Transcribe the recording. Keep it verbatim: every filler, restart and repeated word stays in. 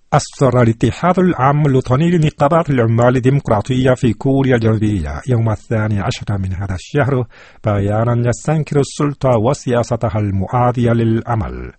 أصدر الاتحاد العام الوطني لنقابات العمال الديمقراطية في كوريا الجنوبية يوم الثاني عشر من هذا الشهر بيانا يستنكر السلطة وسياستها المعادية للعمل.